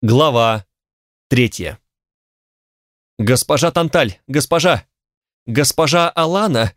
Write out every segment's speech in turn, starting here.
Глава 3. «Госпожа Танталь, госпожа! Госпожа Алана!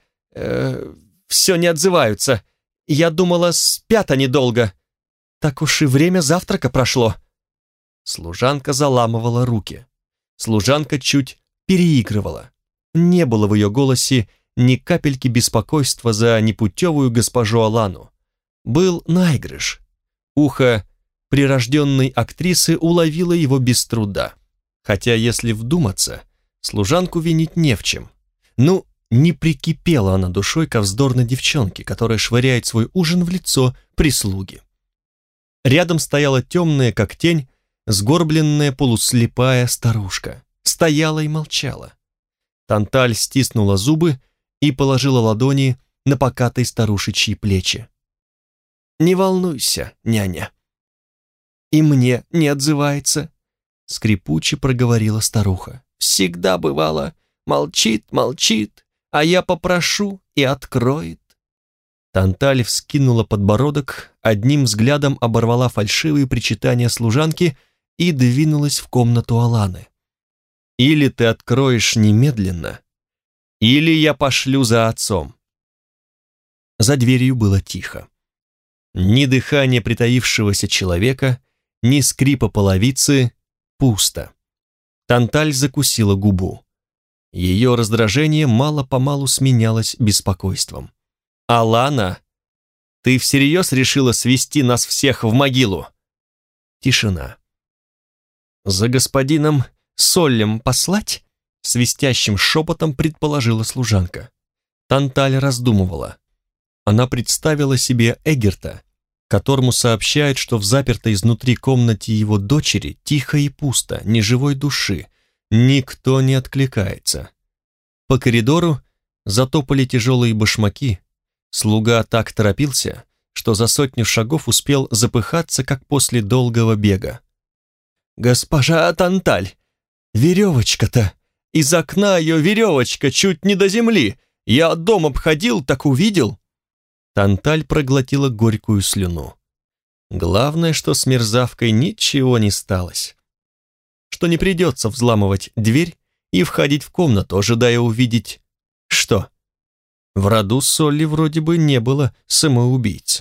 Все не отзываются. Я думала, спят они долго. Так уж и время завтрака прошло». Служанка заламывала руки. Служанка чуть переигрывала. Не было в ее голосе ни капельки беспокойства за непутевую госпожу Алану. Был наигрыш. Ухо прирожденной актрисы уловила его без труда. Хотя, если вдуматься, служанку винить не в чем. Ну, не прикипела она душой ко вздорной девчонке, которая швыряет свой ужин в лицо прислуги. Рядом стояла темная, как тень, сгорбленная полуслепая старушка. Стояла и молчала. Танталь стиснула зубы и положила ладони на покатые старушечьи плечи. «Не волнуйся, няня». «И мне не отзывается», — скрипуче проговорила старуха. «Всегда бывало, молчит, молчит, а я попрошу и откроет». Танталь вскинула подбородок, одним взглядом оборвала фальшивые причитания служанки и двинулась в комнату Аланы. «Или ты откроешь немедленно, или я пошлю за отцом». За дверью было тихо. Ни дыхания притаившегося человека, ни скрипа половицы, пусто. Танталь закусила губу. Ее раздражение мало-помалу сменялось беспокойством. «Алана, ты всерьез решила свести нас всех в могилу?» Тишина. «За господином Соллем послать?» Свистящим шепотом предположила служанка. Танталь раздумывала. Она представила себе Эгерта, которому сообщают, что в запертой изнутри комнате его дочери тихо и пусто, ни живой души, никто не откликается. По коридору затопали тяжелые башмаки. Слуга так торопился, что за 100 шагов успел запыхаться, как после долгого бега. «Госпожа Танталь, веревочка-то! Из окна ее веревочка чуть не до земли! Я дом обходил, так увидел!» Танталь проглотила горькую слюну. Главное, что с мерзавкой ничего не сталось. Что не придется взламывать дверь и входить в комнату, ожидая увидеть... Что? В роду Солли вроде бы не было самоубийц.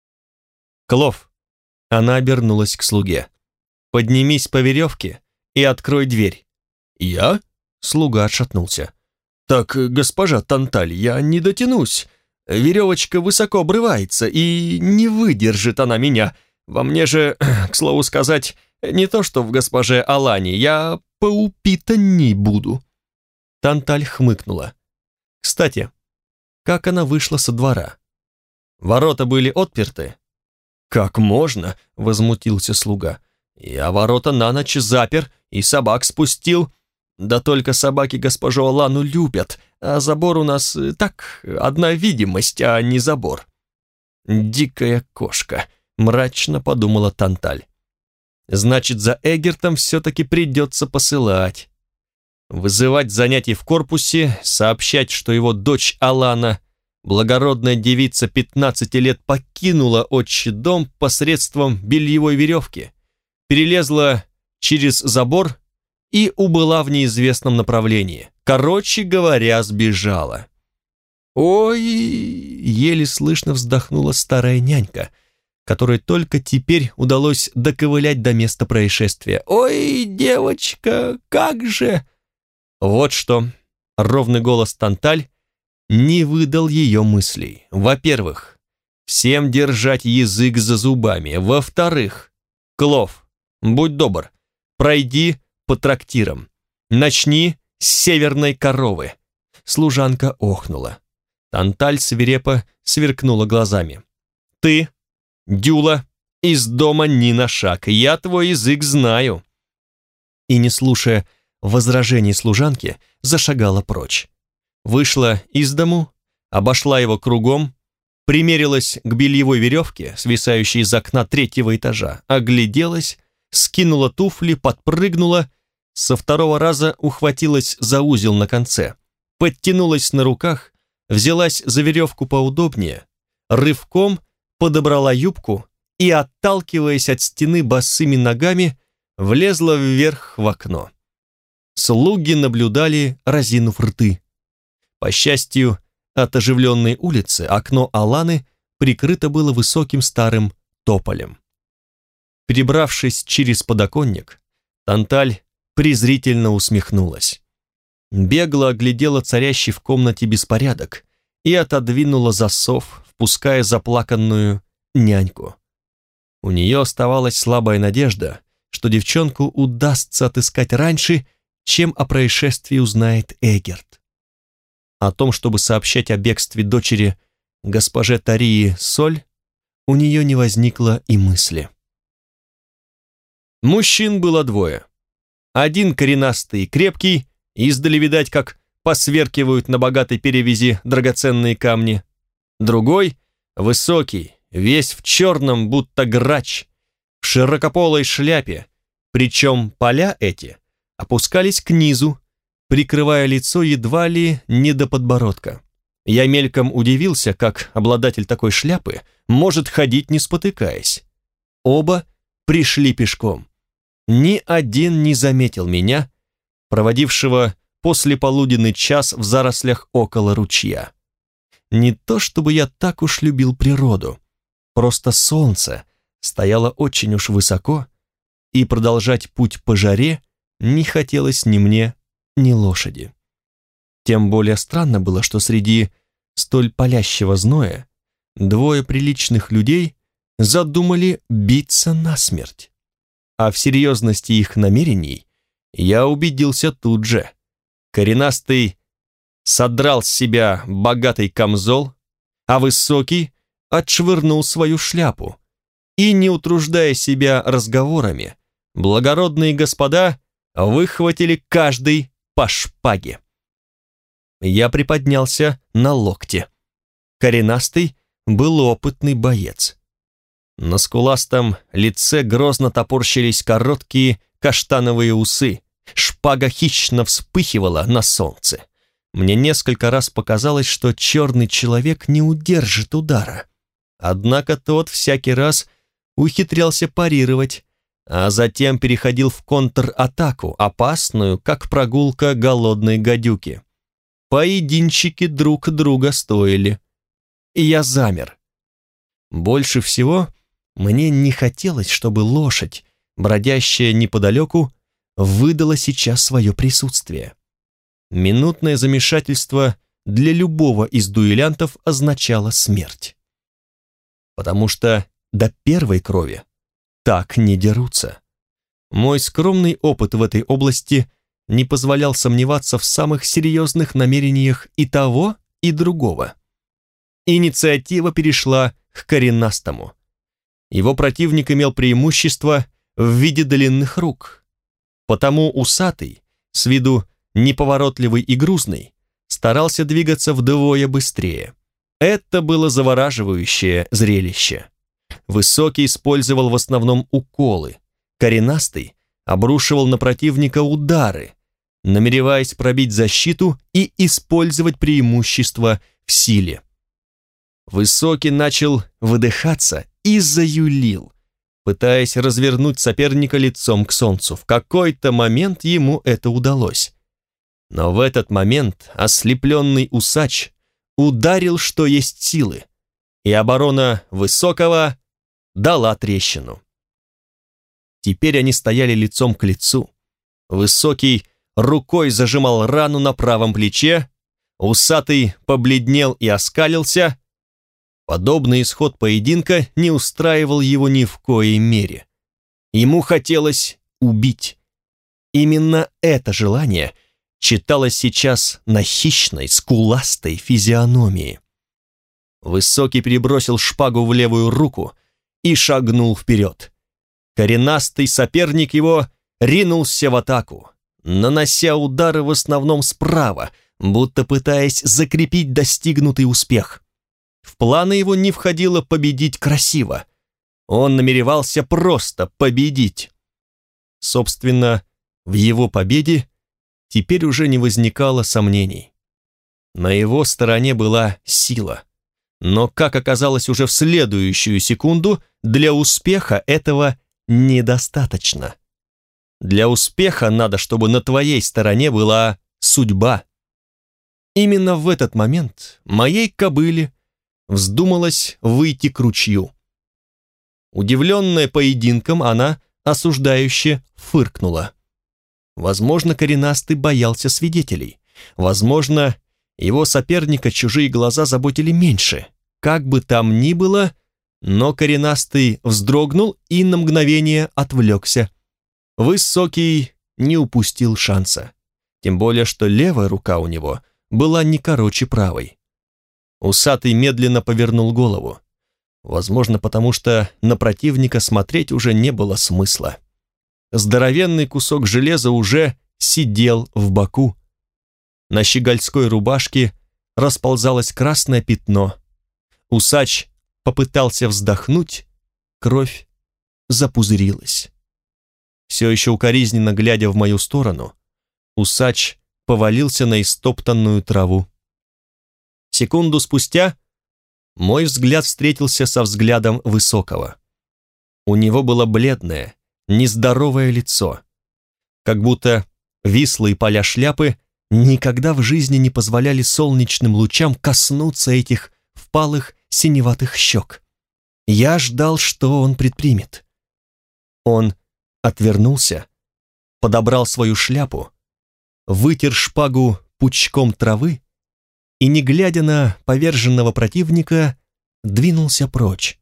«Клов!» Она обернулась к слуге. «Поднимись по веревке и открой дверь». «Я?» Слуга отшатнулся. «Так, госпожа Танталь, я не дотянусь. Веревочка высоко обрывается, и не выдержит она меня. Во мне же, к слову сказать, не то что в госпоже Алане, я поупитанней буду». Танталь хмыкнула. «Кстати, как она вышла со двора? Ворота были отперты?» «Как можно?» — возмутился слуга. «Я ворота на ночь запер и собак спустил. Да только собаки госпожу Алану любят, а забор у нас так, одна видимость, а не забор». «Дикая кошка», — мрачно подумала Танталь. «Значит, за Эгертом все-таки придется посылать. Вызывать занятий в корпусе, сообщать, что его дочь Алана, благородная девица 15 лет, покинула отчий дом посредством бельевой веревки, перелезла через забор и убыла в неизвестном направлении. Короче говоря, сбежала». «Ой!» — еле слышно вздохнула старая нянька, которой только теперь удалось доковылять до места происшествия. «Ой, девочка, как же!» Вот что, ровный голос Танталь не выдал ее мыслей. Во-первых, всем держать язык за зубами. Во-вторых, Клов, будь добр, пройди по трактирам. Начни с северной коровы». Служанка охнула. Танталь свирепо сверкнула глазами. «Ты, Дюла, из дома ни на шаг. Я твой язык знаю». И, не слушая возражений служанки, зашагала прочь. Вышла из дому, обошла его кругом, примерилась к бельевой веревке, свисающей из окна 3-го этажа, огляделась, скинула туфли, подпрыгнула, со 2-го раза ухватилась за узел на конце, подтянулась на руках, взялась за веревку поудобнее, рывком подобрала юбку и, отталкиваясь от стены босыми ногами, влезла вверх в окно. Слуги наблюдали, разинув рты. По счастью, от оживленной улицы окно Аланы прикрыто было высоким старым тополем. Перебравшись через подоконник, Танталь презрительно усмехнулась. Бегло оглядела царящий в комнате беспорядок и отодвинула засов, впуская заплаканную няньку. У нее оставалась слабая надежда, что девчонку удастся отыскать раньше, чем о происшествии узнает Эгерт. О том, чтобы сообщать о бегстве дочери госпоже Тарии Соль, у нее не возникло и мысли. Мужчин было двое. Один коренастый и крепкий, издали видать, как посверкивают на богатой перевязи драгоценные камни. Другой — высокий, весь в черном, будто грач, в широкополой шляпе, причем поля эти опускались к низу, прикрывая лицо едва ли не до подбородка. Я мельком удивился, как обладатель такой шляпы может ходить, не спотыкаясь. Оба пришли пешком. Ни один не заметил меня, проводившего послеполуденный час в зарослях около ручья. Не то чтобы я так уж любил природу, просто солнце стояло очень уж высоко, и продолжать путь по жаре не хотелось ни мне, ни лошади. Тем более странно было, что среди столь палящего зноя двое приличных людей задумали биться насмерть. А в серьезности их намерений я убедился тут же. Коренастый содрал с себя богатый камзол, а высокий отшвырнул свою шляпу. И, не утруждая себя разговорами, благородные господа выхватили каждый по шпаге. Я приподнялся на локте. Коренастый был опытный боец. На скуластом лице грозно топорщились короткие каштановые усы, шпага хищно вспыхивала на солнце. Мне несколько раз показалось, что черный человек не удержит удара. Однако тот всякий раз ухитрялся парировать, а затем переходил в контратаку, опасную, как прогулка голодной гадюки. Поединчики друг друга стоили. И я замер. Больше всего мне не хотелось, чтобы лошадь, бродящая неподалеку, выдала сейчас свое присутствие. Минутное замешательство для любого из дуэлянтов означало смерть. Потому что до первой крови так не дерутся. Мой скромный опыт в этой области не позволял сомневаться в самых серьезных намерениях и того, и другого. Инициатива перешла к коренастому. Его противник имел преимущество в виде длинных рук. Потому усатый, с виду неповоротливый и грузный, старался двигаться вдвое быстрее. Это было завораживающее зрелище. Высокий использовал в основном уколы, коренастый обрушивал на противника удары, намереваясь пробить защиту и использовать преимущество в силе. Высокий начал выдыхаться и заюлил, пытаясь развернуть соперника лицом к солнцу. В какой-то момент ему это удалось. Но в этот момент ослепленный усач ударил, что есть силы, и оборона Высокого дала трещину. Теперь они стояли лицом к лицу. Высокий рукой зажимал рану на правом плече, усатый побледнел и оскалился. Подобный исход поединка не устраивал его ни в коей мере. Ему хотелось убить. Именно это желание читалось сейчас на хищной, скуластой физиономии. Высокий перебросил шпагу в левую руку и шагнул вперед. Коренастый соперник его ринулся в атаку, нанося удары в основном справа, будто пытаясь закрепить достигнутый успех. В планы его не входило победить красиво. Он намеревался просто победить. Собственно, в его победе теперь уже не возникало сомнений. На его стороне была сила. Но, как оказалось уже в следующую секунду, для успеха этого недостаточно. Для успеха надо, чтобы на твоей стороне была судьба. Именно в этот момент моей кобыле вздумалось выйти к ручью. Удивленная поединком, она осуждающе фыркнула. Возможно, коренастый боялся свидетелей. Возможно, его соперника чужие глаза заботили меньше. Как бы там ни было, но коренастый вздрогнул и на мгновение отвлекся. Высокий не упустил шанса. Тем более, что левая рука у него была не короче правой. Усатый медленно повернул голову. Возможно, потому что на противника смотреть уже не было смысла. Здоровенный кусок железа уже сидел в боку. На щегольской рубашке расползалось красное пятно. Усач попытался вздохнуть, кровь запузырилась. Все еще укоризненно глядя в мою сторону, усач повалился на истоптанную траву. Секунду спустя мой взгляд встретился со взглядом Высокого. У него было бледное, нездоровое лицо, как будто вислые поля шляпы никогда в жизни не позволяли солнечным лучам коснуться этих впалых синеватых щек. Я ждал, что он предпримет. Он отвернулся, подобрал свою шляпу, вытер шпагу пучком травы и, не глядя на поверженного противника, двинулся прочь.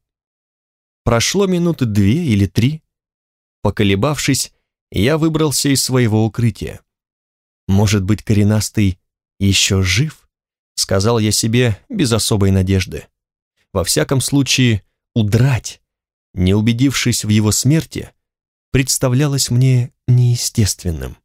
Прошло минуты 2 или 3. Поколебавшись, я выбрался из своего укрытия. «Может быть, коренастый еще жив?» — сказал я себе без особой надежды. Во всяком случае, удрать, не убедившись в его смерти, представлялось мне неестественным.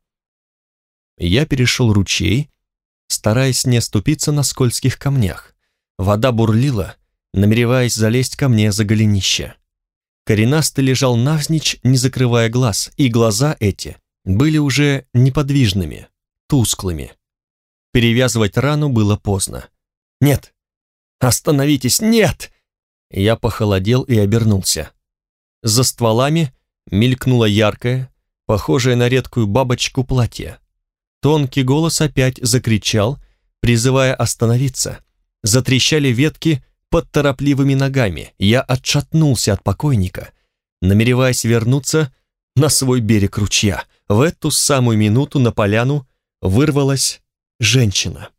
Я перешел ручей, стараясь не оступиться на скользких камнях. Вода бурлила, намереваясь залезть ко мне за голенище. Коренастый лежал навзничь, не закрывая глаз, и глаза эти были уже неподвижными, тусклыми. Перевязывать рану было поздно. «Нет! Остановитесь! Нет!» Я похолодел и обернулся. За стволами мелькнуло яркое, похожее на редкую бабочку платье. Тонкий голос опять закричал, призывая остановиться. Затрещали ветки под торопливыми ногами. Я отшатнулся от покойника, намереваясь вернуться на свой берег ручья. В эту самую минуту на поляну вырвалась женщина.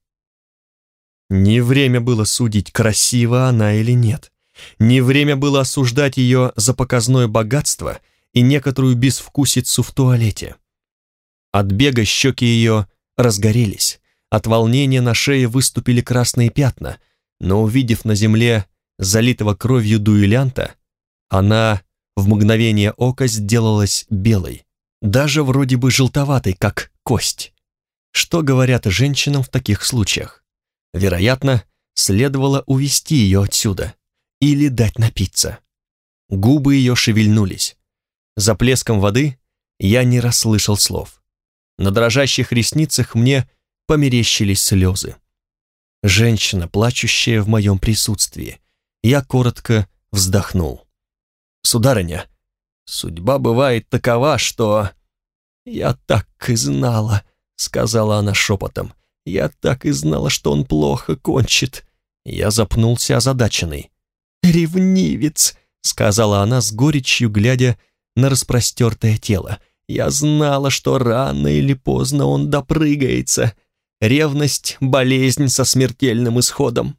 Не время было судить, красива она или нет. Не время было осуждать ее за показное богатство и некоторую безвкусицу в туалете. От бега щеки ее разгорелись, от волнения на шее выступили красные пятна, но, увидев на земле залитого кровью дуэлянта, она в мгновение ока сделалась белой, даже вроде бы желтоватой, как кость. Что говорят женщинам в таких случаях? Вероятно, следовало увести ее отсюда или дать напиться. Губы ее шевельнулись. За плеском воды я не расслышал слов. На дрожащих ресницах мне померещились слезы. Женщина, плачущая в моем присутствии. Я коротко вздохнул. «Сударыня, судьба бывает такова, что...» «Я так и знала», — сказала она шепотом. «Я так и знала, что он плохо кончит». Я запнулся озадаченный. «Ревнивец», — сказала она с горечью, глядя на распростертое тело. «Я знала, что рано или поздно он допрыгается. Ревность — болезнь со смертельным исходом».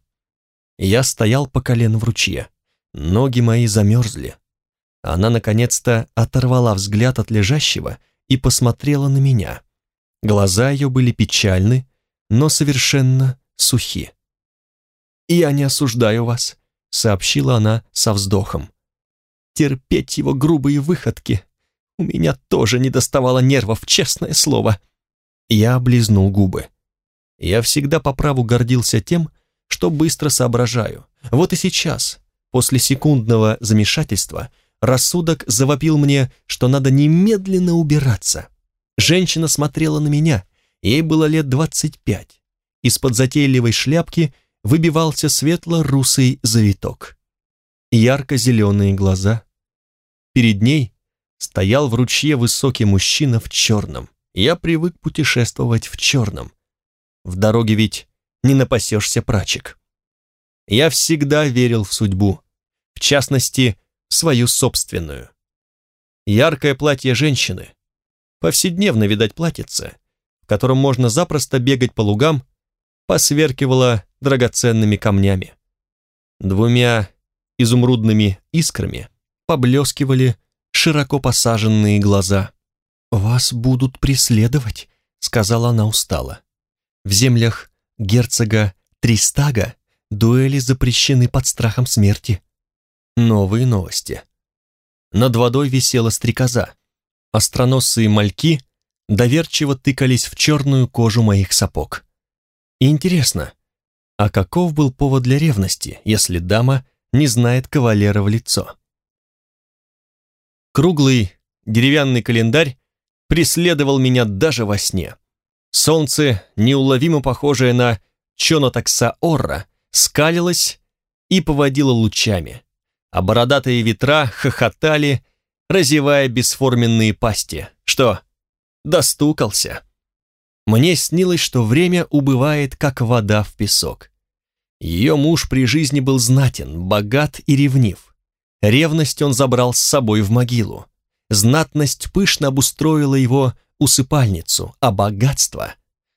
Я стоял по колено в ручье. Ноги мои замерзли. Она наконец-то оторвала взгляд от лежащего и посмотрела на меня. Глаза ее были печальны, но совершенно сухи. «Я не осуждаю вас», — сообщила она со вздохом. «Терпеть его грубые выходки. У меня тоже недоставало нервов, честное слово». Я облизнул губы. Я всегда по праву гордился тем, что быстро соображаю. Вот и сейчас, после секундного замешательства, рассудок завопил мне, что надо немедленно убираться. Женщина смотрела на меня, ей было лет 25. Из-под затейливой шляпки выбивался светло-русый завиток. Ярко-зеленые глаза. Перед ней стоял в ручье высокий мужчина в черном. Я привык путешествовать в черном. В дороге ведь не напасешься прачек. Я всегда верил в судьбу, в частности, в свою собственную. Яркое платье женщины, повседневно, видать, платьице, в котором можно запросто бегать по лугам, посверкивало драгоценными камнями. Двумя изумрудными искрами поблескивали широко посаженные глаза. «Вас будут преследовать», — сказала она устало. «В землях герцога Тристага дуэли запрещены под страхом смерти». Новые новости. Над водой висела стрекоза. Остроносые мальки доверчиво тыкались в черную кожу моих сапог. И интересно, а каков был повод для ревности, если дама не знает кавалера в лицо? Круглый деревянный календарь преследовал меня даже во сне. Солнце, неуловимо похожее на Чонотакса-Орра, скалилось и поводило лучами, а бородатые ветра хохотали, разевая бесформенные пасти. Что, достукался? Мне снилось, что время убывает, как вода в песок. Ее муж при жизни был знатен, богат и ревнив. Ревность он забрал с собой в могилу. Знатность пышно обустроила его усыпальницу, а богатство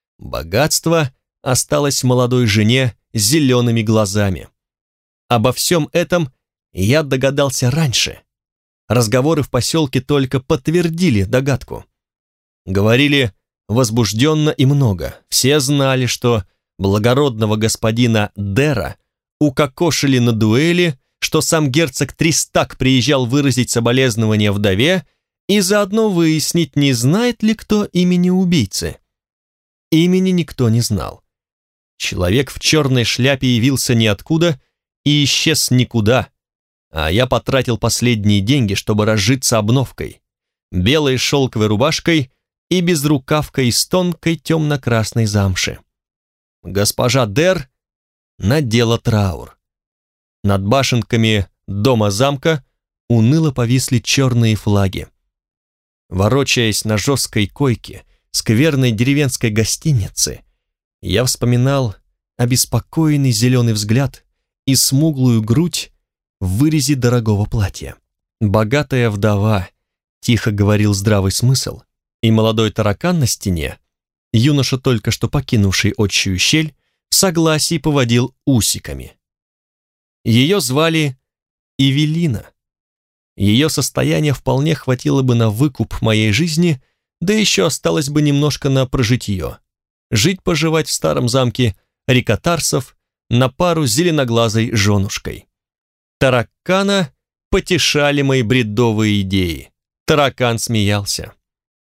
осталось молодой жене с зелеными глазами. Обо всем этом я догадался раньше. Разговоры в поселке только подтвердили догадку. Говорили возбужденно и много. Все знали, что благородного господина Дера укокошили на дуэли, что сам герцог Тристаг приезжал выразить соболезнования вдове и заодно выяснить, не знает ли кто имени убийцы. Имени никто не знал. Человек в черной шляпе явился ниоткуда и исчез никуда, а я потратил последние деньги, чтобы разжиться обновкой, белой шелковой рубашкой и безрукавкой из тонкой темно-красной замши. Госпожа Дер надела траур. Над башенками дома-замка уныло повисли черные флаги. Ворочаясь на жесткой койке скверной деревенской гостиницы, я вспоминал обеспокоенный зеленый взгляд и смуглую грудь в вырезе дорогого платья. Богатая вдова, тихо говорил здравый смысл, и молодой таракан на стене, юноша, только что покинувший отчую щель, в согласии поводил усиками. Ее звали Эвелина. Ее состояние вполне хватило бы на выкуп моей жизни, да еще осталось бы немножко на прожитье. Жить-поживать в старом замке Рикотарсов на пару с зеленоглазой женушкой. Таракана потешали мои бредовые идеи. Таракан смеялся.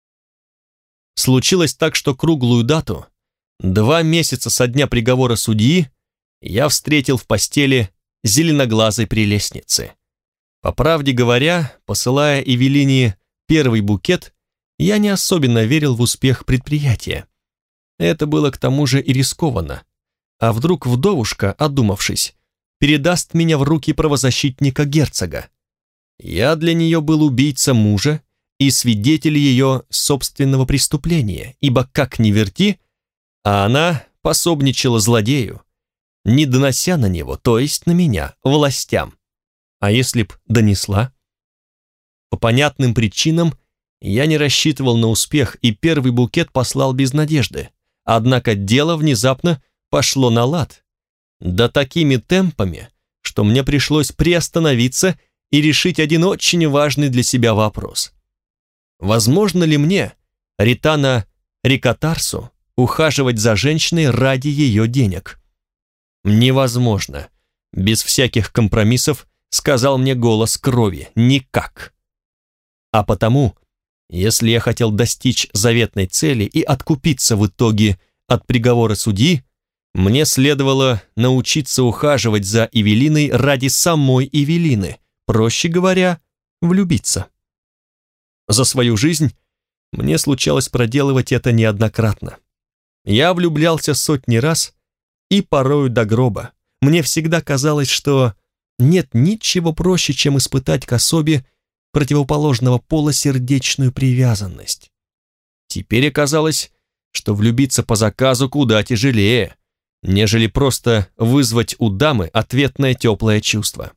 Случилось так, что круглую дату, 2 месяца со дня приговора судьи, я встретил в постели зеленоглазой прелестницы. По правде говоря, посылая Эвелине первый букет, я не особенно верил в успех предприятия. Это было к тому же и рискованно. А вдруг вдовушка, одумавшись, передаст меня в руки правозащитника герцога? Я для нее был убийца мужа и свидетель ее собственного преступления, ибо как ни верти, а она пособничала злодею, не донося на него, то есть на меня, властям. А если б донесла? По понятным причинам я не рассчитывал на успех и первый букет послал без надежды, однако дело внезапно пошло на лад. Да такими темпами, что мне пришлось приостановиться и решить один очень важный для себя вопрос. Возможно ли мне, Ритана Рикотарсу, ухаживать за женщиной ради ее денег? Невозможно. Без всяких компромиссов сказал мне голос крови. Никак. А потому, если я хотел достичь заветной цели и откупиться в итоге от приговора судьи, мне следовало научиться ухаживать за Эвелиной ради самой Эвелины, проще говоря, влюбиться. За свою жизнь мне случалось проделывать это неоднократно. Я влюблялся сотни раз и порою до гроба. Мне всегда казалось, что нет ничего проще, чем испытать к особе противоположного пола сердечную привязанность. Теперь оказалось, что влюбиться по заказу куда тяжелее, нежели просто вызвать у дамы ответное теплое чувство.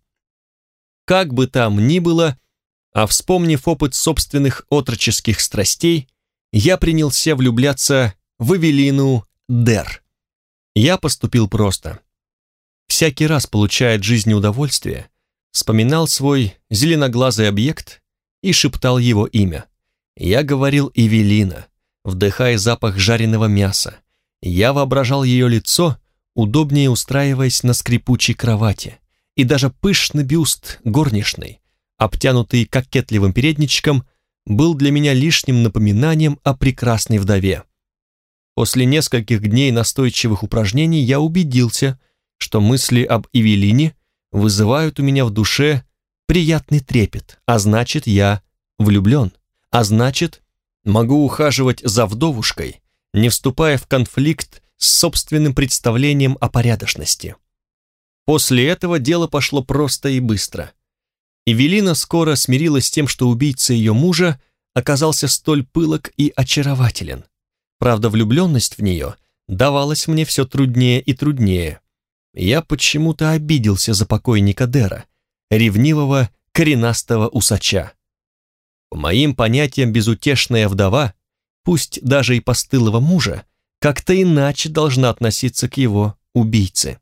Как бы там ни было, а вспомнив опыт собственных отроческих страстей, я принялся влюбляться в Эвелину Дер. Я поступил просто. Всякий раз, получая от жизни удовольствие, вспоминал свой зеленоглазый объект и шептал его имя. Я говорил «Эвелина», вдыхая запах жареного мяса. Я воображал ее лицо, удобнее устраиваясь на скрипучей кровати, и даже пышный бюст горничной, обтянутый кокетливым передничком, был для меня лишним напоминанием о прекрасной вдове. После нескольких дней настойчивых упражнений я убедился, что мысли об Эвелине вызывают у меня в душе приятный трепет, а значит, я влюблен, а значит, могу ухаживать за вдовушкой, не вступая в конфликт с собственным представлением о порядочности. После этого дело пошло просто и быстро. Эвелина скоро смирилась с тем, что убийца ее мужа оказался столь пылок и очарователен. Правда, влюбленность в нее давалась мне все труднее и труднее. Я почему-то обиделся за покойника Дера, ревнивого коренастого усача. По моим понятиям, безутешная вдова, пусть даже и постылого мужа, как-то иначе должна относиться к его убийце.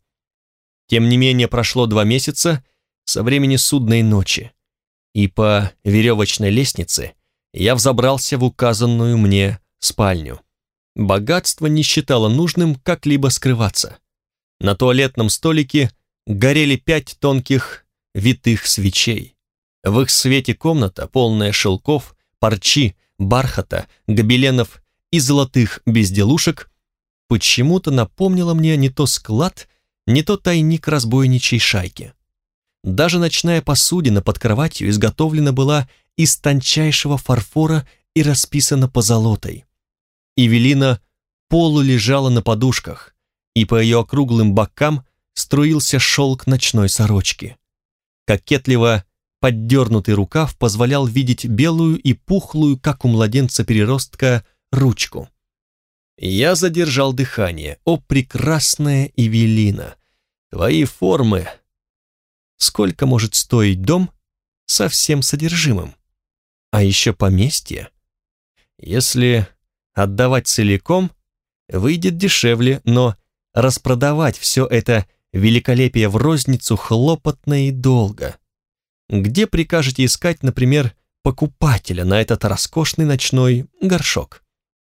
Тем не менее, прошло 2 месяца со времени судной ночи, и по веревочной лестнице я взобрался в указанную мне спальню. Богатство не считало нужным как-либо скрываться. На туалетном столике горели 5 тонких витых свечей. В их свете комната, полная шелков, парчи, бархата, гобеленов и золотых безделушек, почему-то напомнила мне не то склад, не то тайник разбойничьей шайки. Даже ночная посудина под кроватью изготовлена была из тончайшего фарфора и расписана позолотой. Эвелина полулежала на подушках, и по ее округлым бокам струился шелк ночной сорочки. Кокетливо поддернутый рукав позволял видеть белую и пухлую, как у младенца-переростка, ручку. Я задержал дыхание. О, прекрасная Эвелина! Твои формы! Сколько может стоить дом со всем содержимым? А еще поместье? Если отдавать целиком, выйдет дешевле, но распродавать все это великолепие в розницу хлопотно и долго. Где прикажете искать, например, покупателя на этот роскошный ночной горшок?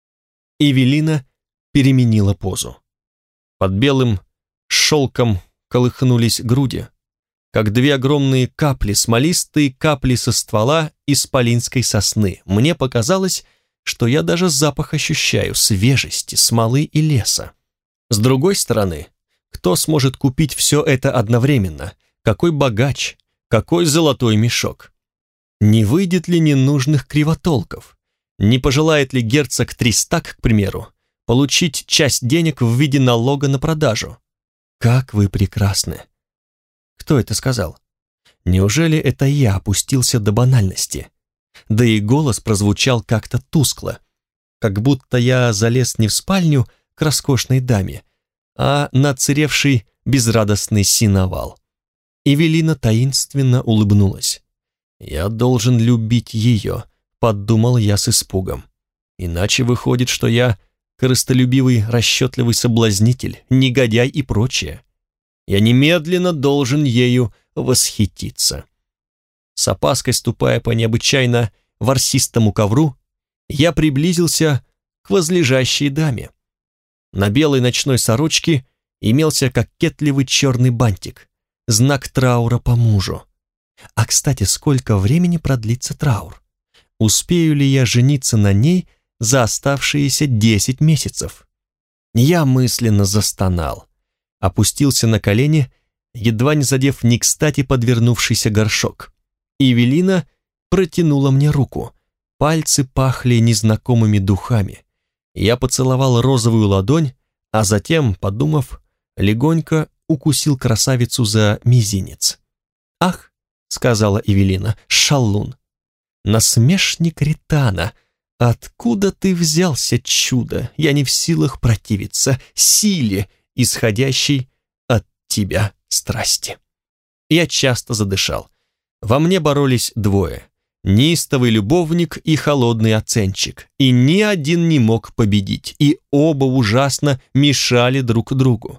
Эвелина переменила позу. Под белым шелком колыхнулись груди, как 2 огромные капли, смолистые капли со ствола исполинской сосны. Мне показалось, что я даже запах ощущаю свежести, смолы и леса. С другой стороны, кто сможет купить все это одновременно? Какой богач? Какой золотой мешок? Не выйдет ли ненужных кривотолков? Не пожелает ли герцог Тристак, к примеру, получить часть денег в виде налога на продажу? Как вы прекрасны! Кто это сказал? Неужели это я опустился до банальности? Да и голос прозвучал как-то тускло, как будто я залез не в спальню к роскошной даме, а на отсыревший безрадостный сеновал. Эвелина таинственно улыбнулась. «Я должен любить ее», — подумал я с испугом. «Иначе выходит, что я корыстолюбивый, расчетливый соблазнитель, негодяй и прочее. Я немедленно должен ею восхититься». С опаской ступая по необычайно ворсистому ковру, я приблизился к возлежащей даме. На белой ночной сорочке имелся кокетливый черный бантик, знак траура по мужу. А, кстати, сколько времени продлится траур? Успею ли я жениться на ней за оставшиеся 10 месяцев? Я мысленно застонал, опустился на колени, едва не задев не кстати подвернувшийся горшок. Эвелина протянула мне руку. Пальцы пахли незнакомыми духами. Я поцеловал розовую ладонь, а затем, подумав, легонько укусил красавицу за мизинец. «Ах», — сказала Эвелина, — «шалун! Насмешник Ритана, откуда ты взялся, чудо? Я не в силах противиться силе, исходящей от тебя страсти. Я часто задышал. Во мне боролись двое. Неистовый любовник и холодный оценщик. И ни один не мог победить, и оба ужасно мешали друг другу.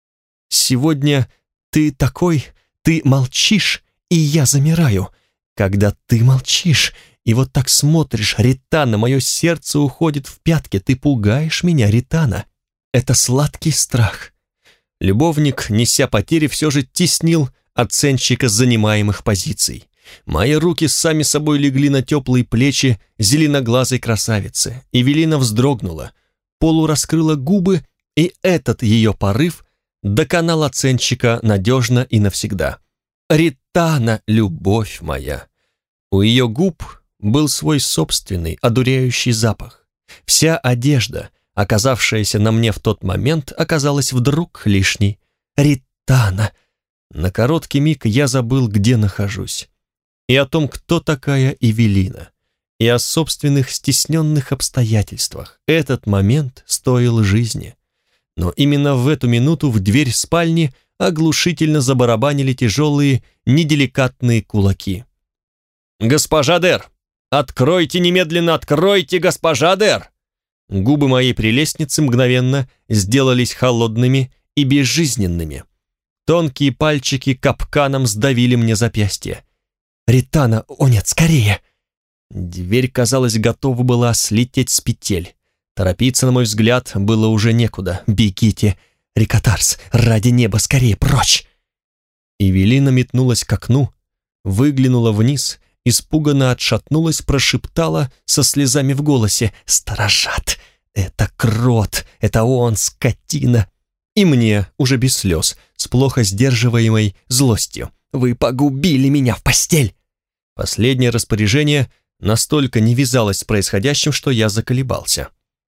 Сегодня ты такой, ты молчишь, и я замираю. Когда ты молчишь, и вот так смотришь, Ритана, мое сердце уходит в пятки, ты пугаешь меня, Ритана. Это сладкий страх. Любовник, неся потери, все же теснил оценщика занимаемых позиций. Мои руки сами собой легли на теплые плечи зеленоглазой красавицы. Эвелина вздрогнула, полураскрыла губы, и этот ее порыв доконал оценщика надежно и навсегда. «Ритана, любовь моя!» У ее губ был свой собственный одуряющий запах. Вся одежда, оказавшаяся на мне в тот момент, оказалась вдруг лишней. «Ритана!» На короткий миг я забыл, где нахожусь. И о том, кто такая Эвелина, и о собственных стесненных обстоятельствах. Этот момент стоил жизни. Но именно в эту минуту в дверь спальни оглушительно забарабанили тяжелые, неделикатные кулаки. «Госпожа Дэр! Откройте немедленно, откройте, госпожа Дэр!» Губы моей прелестницы мгновенно сделались холодными и безжизненными. Тонкие пальчики капканом сдавили мне запястье. «Ритана, о нет, скорее!» Дверь, казалось, готова была слететь с петель. Торопиться, на мой взгляд, было уже некуда. «Бегите, Рикотарс, ради неба, скорее, прочь!» Эвелина метнулась к окну, выглянула вниз, испуганно отшатнулась, прошептала со слезами в голосе: «Сторожат! Это Крот! Это он, скотина!» И мне, уже без слез, с плохо сдерживаемой злостью: «Вы погубили меня в постель!» Последнее распоряжение настолько не вязалось с происходящим, что я заколебался.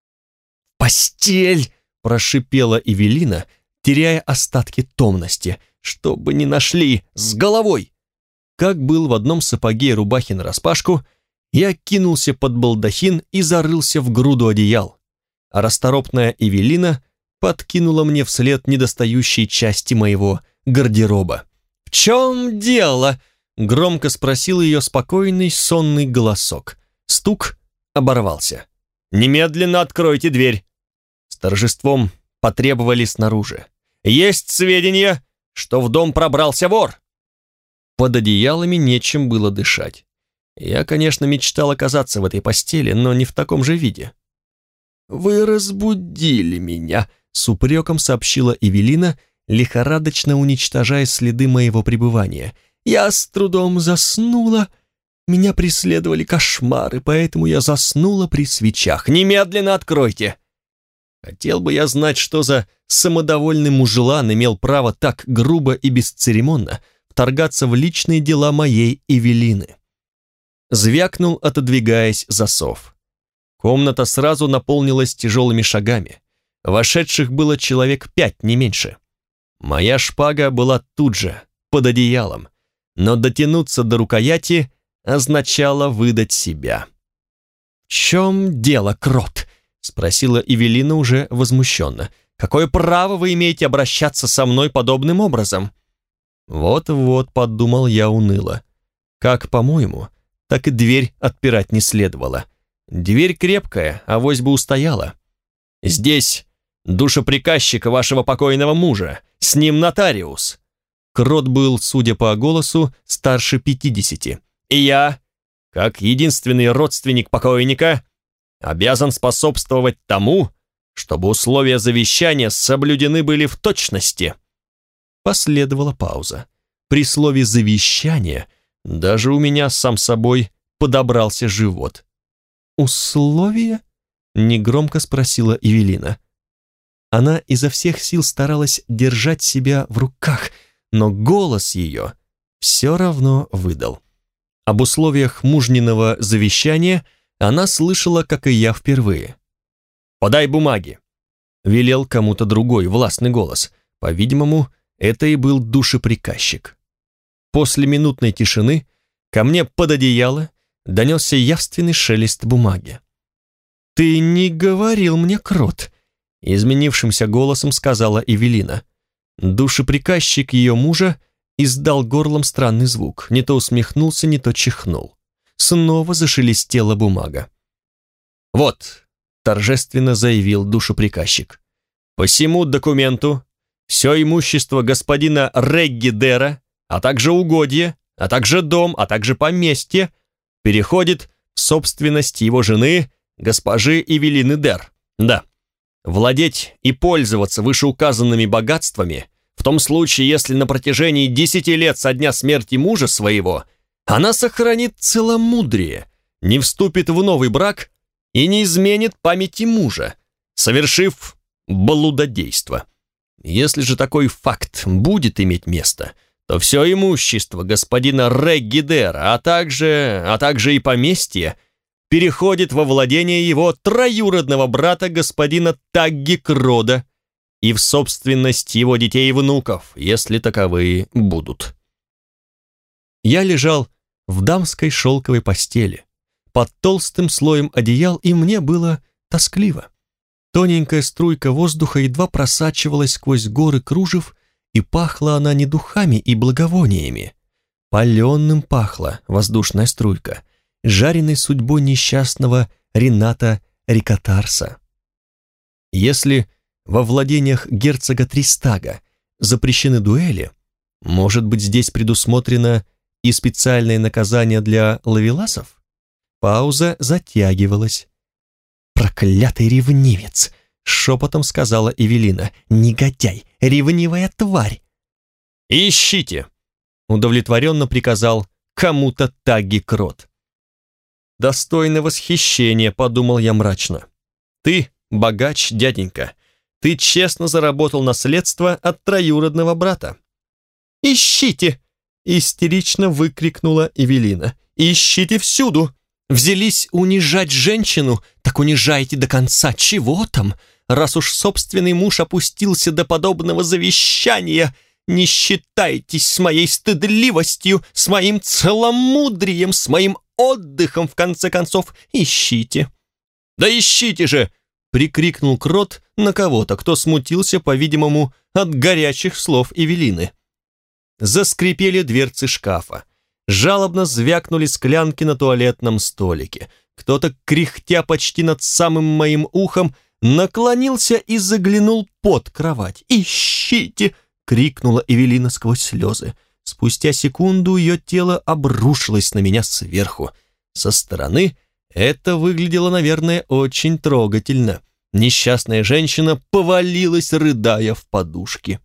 «Постель!» — прошипела Эвелина, теряя остатки томности. «Чтобы не нашли! С головой!» Как был в одном сапоге и рубахе нараспашку, я кинулся под балдахин и зарылся в груду одеял, а расторопная Эвелина подкинула мне вслед недостающие части моего гардероба. «В чем дело?» — громко спросил ее спокойный сонный голосок. Стук оборвался. «Немедленно откройте дверь!» С торжеством потребовали снаружи. «Есть сведения, что в дом пробрался вор!» Под одеялами нечем было дышать. Я, конечно, мечтал оказаться в этой постели, но не в таком же виде. «Вы разбудили меня», — с упреком сообщила Эвелина, лихорадочно уничтожая следы моего пребывания. «Я с трудом заснула. Меня преследовали кошмары, поэтому я заснула при свечах. Немедленно откройте!» Хотел бы я знать, что за самодовольный мужлан имел право так грубо и бесцеремонно вторгаться в личные дела моей Эвелины. Звякнул, отодвигаясь, засов. Комната сразу наполнилась тяжелыми шагами. Вошедших было человек 5, не меньше. Моя шпага была тут же, под одеялом, но дотянуться до рукояти означало выдать себя. «В чем дело, Крот?» — спросила Эвелина уже возмущенно. «Какое право вы имеете обращаться со мной подобным образом?» «Вот-вот», — подумал я уныло. «Как, по-моему, так и дверь отпирать не следовало. Дверь крепкая, авось бы устояла. Здесь душеприказчик вашего покойного мужа, с ним нотариус». Крот был, судя по голосу, старше 50. «И я, как единственный родственник покойника, обязан способствовать тому, чтобы условия завещания соблюдены были в точности». Последовала пауза. При слове «завещание» даже у меня сам собой подобрался живот. «Условия?» — негромко спросила Эвелина. Она изо всех сил старалась держать себя в руках, но голос ее все равно выдал. Об условиях мужниного завещания она слышала, как и я, впервые. «Подай бумаги», — велел кому-то другой властный голос. По-видимому, это и был душеприказчик. После минутной тишины ко мне под одеяло донесся явственный шелест бумаги. «Ты не говорил мне, Крот», — изменившимся голосом сказала Эвелина. Душеприказчик ее мужа издал горлом странный звук, не то усмехнулся, не то чихнул. Снова зашелестела бумага. «Вот», — торжественно заявил душеприказчик, «по сему документу все имущество господина Регги Дера, а также угодье, а также дом, а также поместье переходит в собственность его жены, госпожи Эвелины Дер. Да, владеть и пользоваться вышеуказанными богатствами в том случае, если на протяжении 10 лет со дня смерти мужа своего она сохранит целомудрие, не вступит в новый брак и не изменит памяти мужа, совершив блудодейство. Если же такой факт будет иметь место, то все имущество господина Регги Дера, а также и поместье переходит во владение его троюродного брата господина Тагги Крода и в собственность его детей и внуков, если таковые будут. Я лежал в дамской шелковой постели, под толстым слоем одеял, и мне было тоскливо. Тоненькая струйка воздуха едва просачивалась сквозь горы кружев, и пахла она не духами и благовониями. Паленым пахла воздушная струйка, жареной судьбой несчастного Рената Рикотарса. Если во владениях герцога Тристага запрещены дуэли, может быть, здесь предусмотрено и специальное наказание для ловеласов? Пауза затягивалась. «Проклятый ревнивец!» — шепотом сказала Эвелина. «Негодяй! Ревнивая тварь!» «Ищите!» — удовлетворенно приказал кому-то Тагги Крот. «Достойно восхищения», — подумал я мрачно. «Ты, богач, дяденька, ты честно заработал наследство от троюродного брата». «Ищите!» — истерично выкрикнула Эвелина. «Ищите всюду! Взялись унижать женщину, так унижайте до конца. Чего там? Раз уж собственный муж опустился до подобного завещания, не считайтесь с моей стыдливостью, с моим целомудрием, с моим отдыхом, в конце концов. Ищите!» «Да ищите же!» — прикрикнул Крот на кого-то, кто смутился, по-видимому, от горячих слов Эвелины. Заскрипели дверцы шкафа. Жалобно звякнули склянки на туалетном столике. Кто-то, кряхтя почти над самым моим ухом, наклонился и заглянул под кровать. «Ищите!» — крикнула Эвелина сквозь слезы. Спустя секунду ее тело обрушилось на меня сверху. Со стороны это выглядело, наверное, очень трогательно. Несчастная женщина повалилась, рыдая в подушки.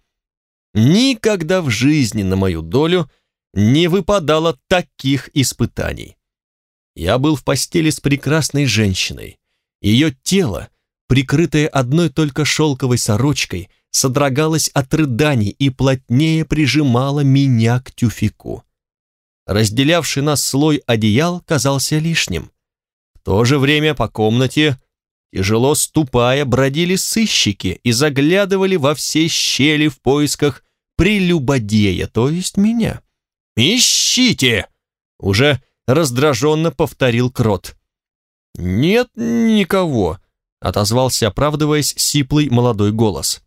Никогда в жизни на мою долю не выпадало таких испытаний. Я был в постели с прекрасной женщиной. Ее тело, прикрытое одной только шелковой сорочкой, содрогалось от рыданий и плотнее прижимало меня к тюфяку. Разделявший нас слой одеял казался лишним. В то же время по комнате, тяжело ступая, бродили сыщики и заглядывали во все щели в поисках прелюбодея, то есть меня. «Ищите!» — уже раздраженно повторил Крот. «Нет никого», — отозвался, оправдываясь, сиплый молодой голос.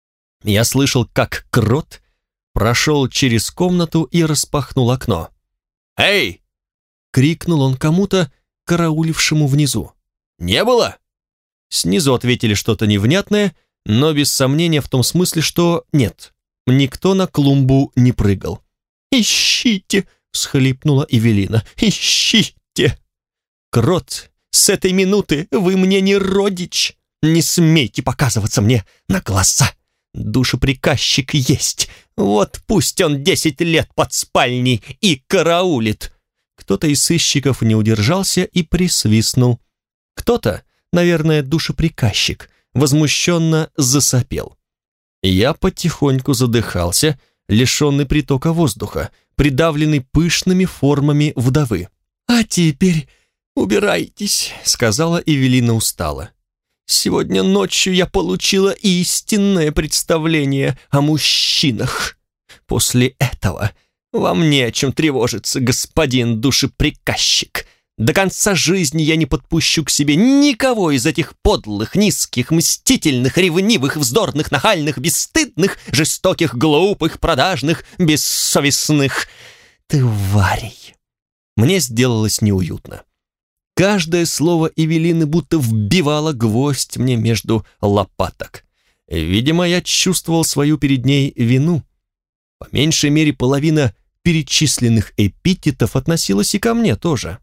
Я слышал, как Крот прошел через комнату и распахнул окно. «Эй!» — крикнул он кому-то, караулившему внизу. «Не было?» Снизу ответили что-то невнятное, но без сомнения в том смысле, что нет, никто на клумбу не прыгал. «Ищите!» — всхлипнула Эвелина. «Ищите!» «Крот, с этой минуты вы мне не родич! Не смейте показываться мне на глаза! Душеприказчик есть! Вот пусть он 10 лет под спальней и караулит!» Кто-то из сыщиков не удержался и присвистнул. Кто-то, наверное, душеприказчик, возмущенно засопел. Я потихоньку задыхался, лишенный притока воздуха, придавленный пышными формами вдовы. «А теперь убирайтесь», — сказала Эвелина устало. «Сегодня ночью я получила истинное представление о мужчинах. После этого вам не о чем тревожиться, господин душеприказчик. До конца жизни я не подпущу к себе никого из этих подлых, низких, мстительных, ревнивых, вздорных, нахальных, бесстыдных, жестоких, глупых, продажных, бессовестных тварей. Мне сделалось неуютно. Каждое слово Эвелины будто вбивало гвоздь мне между лопаток. Видимо, я чувствовал свою перед ней вину. По меньшей мере, половина перечисленных эпитетов относилась и ко мне тоже.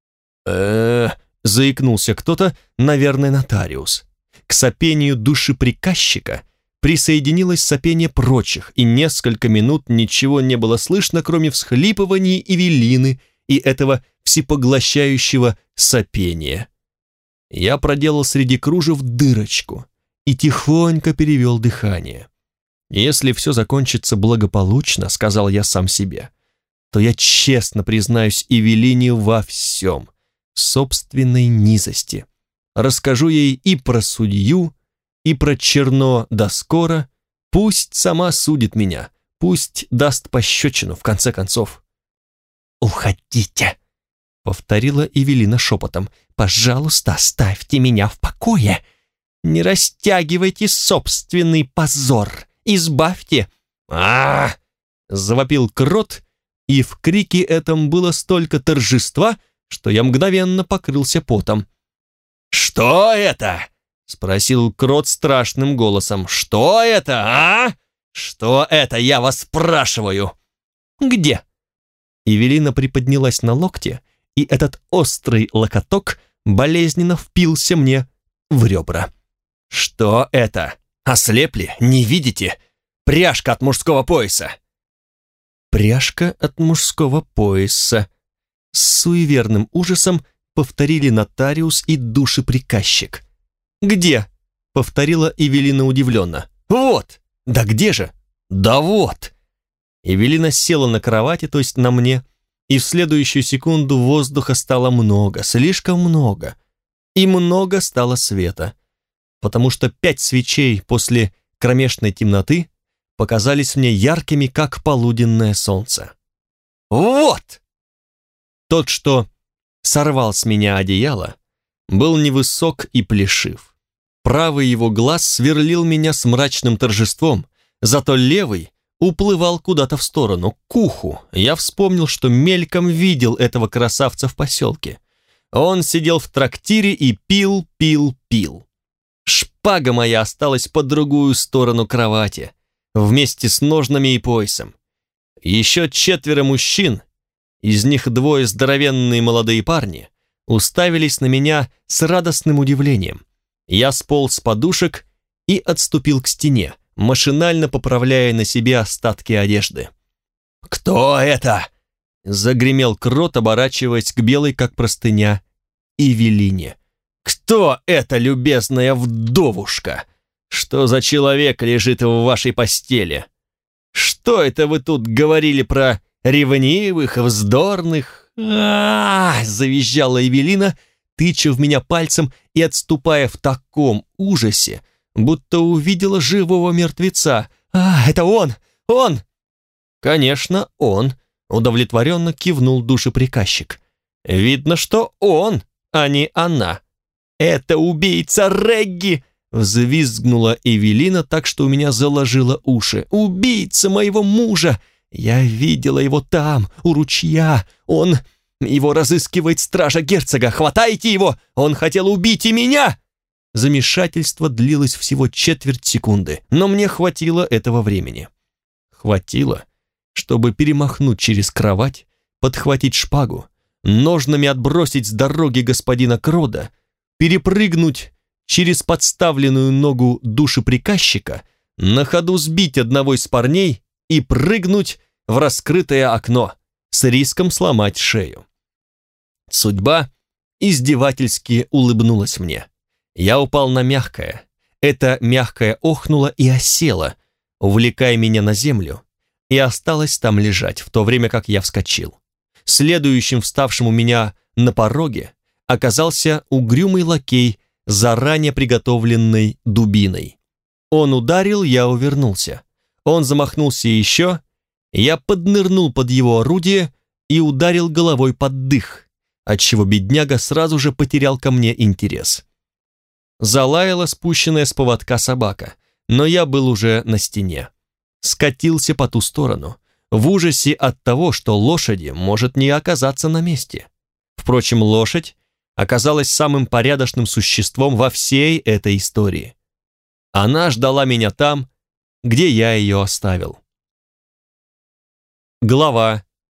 Заикнулся кто-то, наверное, нотариус. К сопению душеприказчика присоединилось сопение прочих, и несколько минут ничего не было слышно, кроме всхлипываний Эвелины и этого всепоглощающего сопения. Я проделал среди кружев дырочку и тихонько перевел дыхание. «Если все закончится благополучно, — сказал я сам себе, — то я честно признаюсь Эвелине во всем, собственной низости. Расскажу ей и про судью, и про Черно да скоро. Пусть сама судит меня, пусть даст пощечину, в конце концов». «Уходите!» — повторила Эвелина шепотом. «Пожалуйста, оставьте меня в покое. Не растягивайте собственный позор. Избавьте!» Завопил крот, и в крике этом было столько торжества, что я мгновенно покрылся потом. «Что это?» — спросил крот страшным голосом. «Что это, а? Что это, я вас спрашиваю?» «Где?» Эвелина приподнялась на локте, и этот острый локоток болезненно впился мне в ребра. «Что это? Ослепли? Не видите? Пряжка от мужского пояса!» «Пряжка от мужского пояса», — с суеверным ужасом повторили нотариус и душеприказчик. «Где?» — повторила Эвелина удивленно. «Вот! Да где же? Да вот!» Эвелина села на кровати, то есть на мне, и в следующую секунду воздуха стало много, слишком много, и много стало света, потому что 5 свечей после кромешной темноты показались мне яркими, как полуденное солнце. «Вот!» Тот, что сорвал с меня одеяло, был невысок и плешив. Правый его глаз сверлил меня с мрачным торжеством, зато левый уплывал куда-то в сторону, к уху. Я вспомнил, что мельком видел этого красавца в поселке. Он сидел в трактире и пил. Шпага моя осталась по другую сторону кровати, вместе с ножнами и поясом. Еще 4 мужчин, из них 2 здоровенные молодые парни, уставились на меня с радостным удивлением. Я сполз с подушек и отступил к стене, машинально поправляя на себе остатки одежды. «Кто это?» — загремел крот, оборачиваясь к белой, как простыня, Эвелине. «Кто это, любезная вдовушка? Что за человек лежит в вашей постели? Что это вы тут говорили про ревнивых, вздорных?» Завизжала Эвелина, тыча в меня пальцем и отступая в таком ужасе, будто увидела живого мертвеца. Это он! Он!» «Конечно, он!» — удовлетворенно кивнул душеприказчик. «Видно, что он, а не она!» «Это убийца Регги!» — взвизгнула Эвелина так, что у меня заложило уши. «Убийца моего мужа! Я видела его там, у ручья! Его разыскивает стража герцога! Хватайте его! Он хотел убить и меня!» Замешательство длилось всего 1/4 секунды, но мне хватило этого времени. Хватило, чтобы перемахнуть через кровать, подхватить шпагу, ножнами отбросить с дороги господина Крода, перепрыгнуть через подставленную ногу душеприказчика, на ходу сбить одного из парней и прыгнуть в раскрытое окно с риском сломать шею. Судьба издевательски улыбнулась мне. Я упал на мягкое. Это мягкое охнуло и осело, увлекая меня на землю, и осталось там лежать, в то время как я вскочил. Следующим вставшим у меня на пороге оказался угрюмый лакей с заранее приготовленной дубиной. Он ударил, я увернулся. Он замахнулся еще, я поднырнул под его орудие и ударил головой под дых. отчего бедняга сразу же потерял ко мне интерес. Залаяла спущенная с поводка собака, но я был уже на стене. Скатился по ту сторону, в ужасе от того, что лошади может не оказаться на месте. Впрочем, лошадь оказалась самым порядочным существом во всей этой истории. Она ждала меня там, где я ее оставил. Глава